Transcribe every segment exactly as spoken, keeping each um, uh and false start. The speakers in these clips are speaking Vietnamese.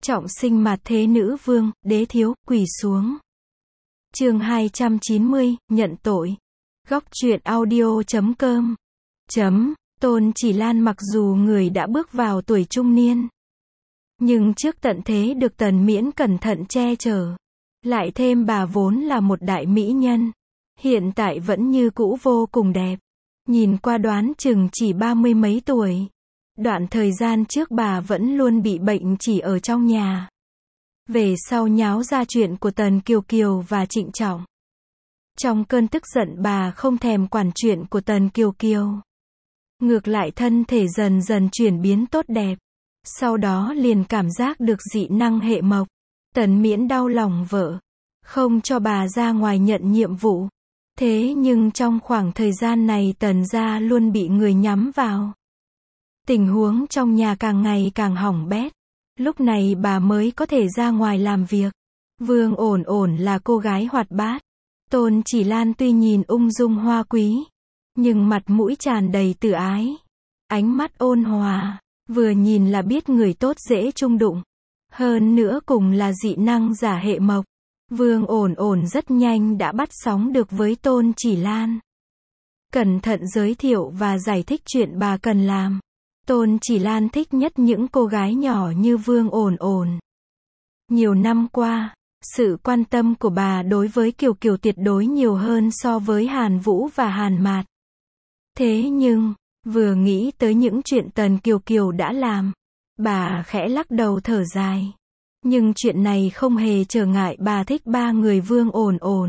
Trọng sinh mạt thế nữ vương, đế thiếu, quỳ xuống. Chương hai trăm chín mươi, nhận tội. Góc truyện audio chấm com. Chấm, Tôn Chỉ Lan mặc dù người đã bước vào tuổi trung niên, nhưng trước tận thế được Tần Miễn cẩn thận che chở. Lại thêm bà vốn là một đại mỹ nhân, hiện tại vẫn như cũ vô cùng đẹp. Nhìn qua đoán chừng chỉ ba mươi mấy tuổi. Đoạn thời gian trước bà vẫn luôn bị bệnh chỉ ở trong nhà. Về sau nháo ra chuyện của Tần Kiều Kiều và Trịnh Trọng. Trong cơn tức giận bà không thèm quản chuyện của Tần Kiều Kiều. Ngược lại thân thể dần dần chuyển biến tốt đẹp. Sau đó liền cảm giác được dị năng hệ mộc. Tần Miễn đau lòng vợ, không cho bà ra ngoài nhận nhiệm vụ. Thế nhưng trong khoảng thời gian này Tần gia luôn bị người nhắm vào. Tình huống trong nhà càng ngày càng hỏng bét. Lúc này bà mới có thể ra ngoài làm việc. Vương Ổn Ổn là cô gái hoạt bát. Tôn Chỉ Lan tuy nhìn ung dung hoa quý, nhưng mặt mũi tràn đầy từ ái. Ánh mắt ôn hòa, vừa nhìn là biết người tốt dễ chung đụng. Hơn nữa cùng là dị năng giả hệ mộc. Vương Ổn Ổn rất nhanh đã bắt sóng được với Tôn Chỉ Lan. Cẩn thận giới thiệu và giải thích chuyện bà cần làm. Tôn Chỉ Lan thích nhất những cô gái nhỏ như Vương Ổn Ổn. Nhiều năm qua, sự quan tâm của bà đối với Kiều Kiều tuyệt đối nhiều hơn so với Hàn Vũ và Hàn Mạt. Thế nhưng, vừa nghĩ tới những chuyện Tần Kiều Kiều đã làm, bà khẽ lắc đầu thở dài. Nhưng chuyện này không hề trở ngại bà thích ba người Vương Ổn Ổn.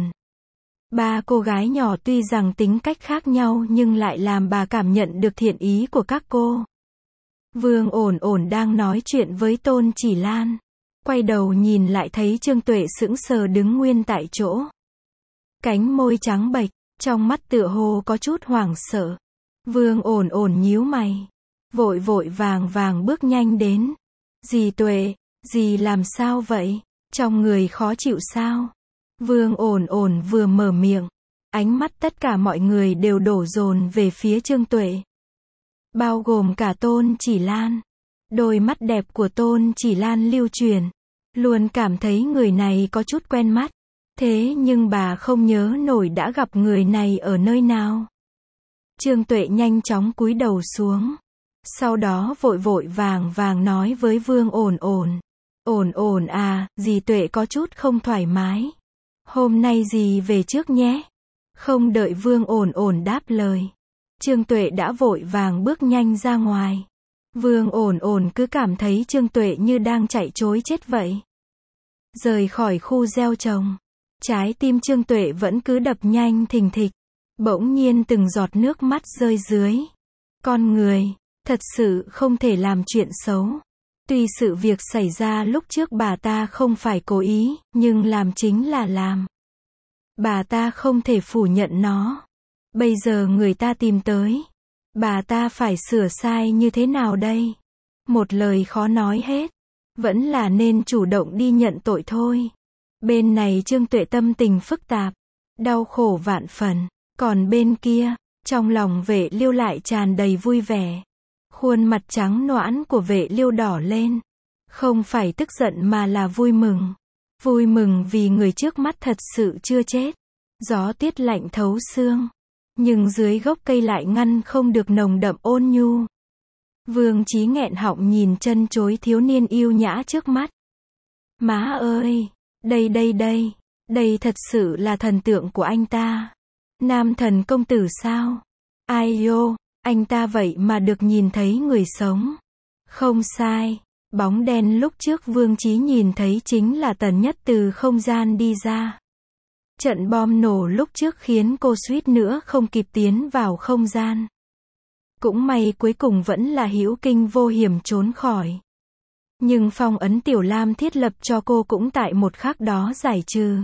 Ba cô gái nhỏ tuy rằng tính cách khác nhau nhưng lại làm bà cảm nhận được thiện ý của các cô. Vương Ổn Ổn đang nói chuyện với Tôn Chỉ Lan. Quay đầu nhìn lại thấy Trương Tuệ sững sờ đứng nguyên tại chỗ. Cánh môi trắng bệch, trong mắt tựa hồ có chút hoảng sợ. Vương Ổn Ổn nhíu mày, vội vội vàng vàng bước nhanh đến. Dì Tuệ, dì làm sao vậy? Trong người khó chịu sao? Vương Ổn Ổn vừa mở miệng, ánh mắt tất cả mọi người đều đổ dồn về phía Trương Tuệ. Bao gồm cả Tôn Chỉ Lan. Đôi mắt đẹp của Tôn Chỉ Lan lưu truyền. Luôn cảm thấy người này có chút quen mắt. Thế nhưng bà không nhớ nổi đã gặp người này ở nơi nào. Trương Tuệ nhanh chóng cúi đầu xuống. Sau đó vội vội vàng vàng nói với Vương Ổn Ổn. Ổn Ổn à, dì Tuệ có chút không thoải mái. Hôm nay dì về trước nhé. Không đợi Vương Ổn Ổn đáp lời, Trương Tuệ đã vội vàng bước nhanh ra ngoài. Vương Ổn Ổn cứ cảm thấy Trương Tuệ như đang chạy trối chết vậy. Rời khỏi khu gieo trồng, trái tim Trương Tuệ vẫn cứ đập nhanh thình thịch. Bỗng nhiên từng giọt nước mắt rơi dưới. Con người, thật sự không thể làm chuyện xấu. Tuy sự việc xảy ra lúc trước bà ta không phải cố ý, nhưng làm chính là làm. Bà ta không thể phủ nhận nó. Bây giờ người ta tìm tới. Bà ta phải sửa sai như thế nào đây? Một lời khó nói hết. Vẫn là nên chủ động đi nhận tội thôi. Bên này Trương Tuệ tâm tình phức tạp, đau khổ vạn phần. Còn bên kia, trong lòng Vệ Liêu lại tràn đầy vui vẻ. Khuôn mặt trắng nõn của Vệ Liêu đỏ lên. Không phải tức giận mà là vui mừng. Vui mừng vì người trước mắt thật sự chưa chết. Gió tuyết lạnh thấu xương, nhưng dưới gốc cây lại ngăn không được nồng đậm ôn nhu. Vương Chí nghẹn họng nhìn chân chối thiếu niên yêu nhã trước mắt. Má ơi, đây đây đây, đây thật sự là thần tượng của anh ta. Nam thần công tử sao? Ai yo, anh ta vậy mà được nhìn thấy người sống. Không sai, bóng đen lúc trước Vương Chí nhìn thấy chính là Tần Nhất từ không gian đi ra. Trận bom nổ lúc trước khiến cô suýt nữa không kịp tiến vào không gian. Cũng may cuối cùng vẫn là hữu kinh vô hiểm trốn khỏi. Nhưng phong ấn Tiểu Lam thiết lập cho cô cũng tại một khắc đó giải trừ.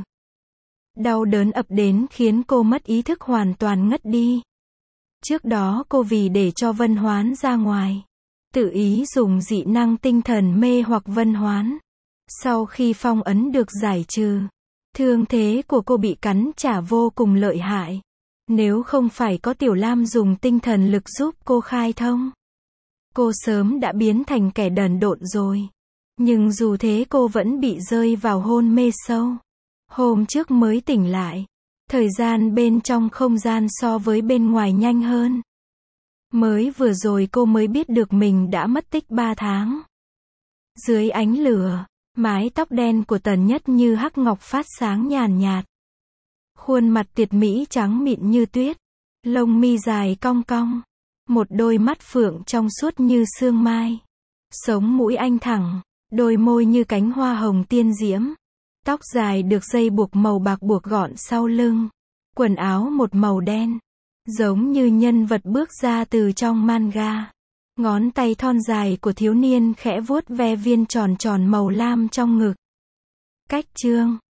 Đau đớn ập đến khiến cô mất ý thức hoàn toàn ngất đi. Trước đó cô vì để cho Vân Hoán ra ngoài, tự ý dùng dị năng tinh thần mê hoặc Vân Hoán. Sau khi phong ấn được giải trừ, thương thế của cô bị cắn trả vô cùng lợi hại. Nếu không phải có Tiểu Lam dùng tinh thần lực giúp cô khai thông, cô sớm đã biến thành kẻ đần độn rồi. Nhưng dù thế cô vẫn bị rơi vào hôn mê sâu. Hôm trước mới tỉnh lại. Thời gian bên trong không gian so với bên ngoài nhanh hơn. Mới vừa rồi cô mới biết được mình đã mất tích ba tháng. Dưới ánh lửa, mái tóc đen của Tần Nhất như hắc ngọc phát sáng nhàn nhạt. Khuôn mặt tuyệt mỹ trắng mịn như tuyết. Lông mi dài cong cong. Một đôi mắt phượng trong suốt như sương mai. Sống mũi anh thẳng. Đôi môi như cánh hoa hồng tiên diễm. Tóc dài được dây buộc màu bạc buộc gọn sau lưng. Quần áo một màu đen. Giống như nhân vật bước ra từ trong manga. Ngón tay thon dài của thiếu niên khẽ vuốt ve viên tròn tròn màu lam trong ngực. Cách chương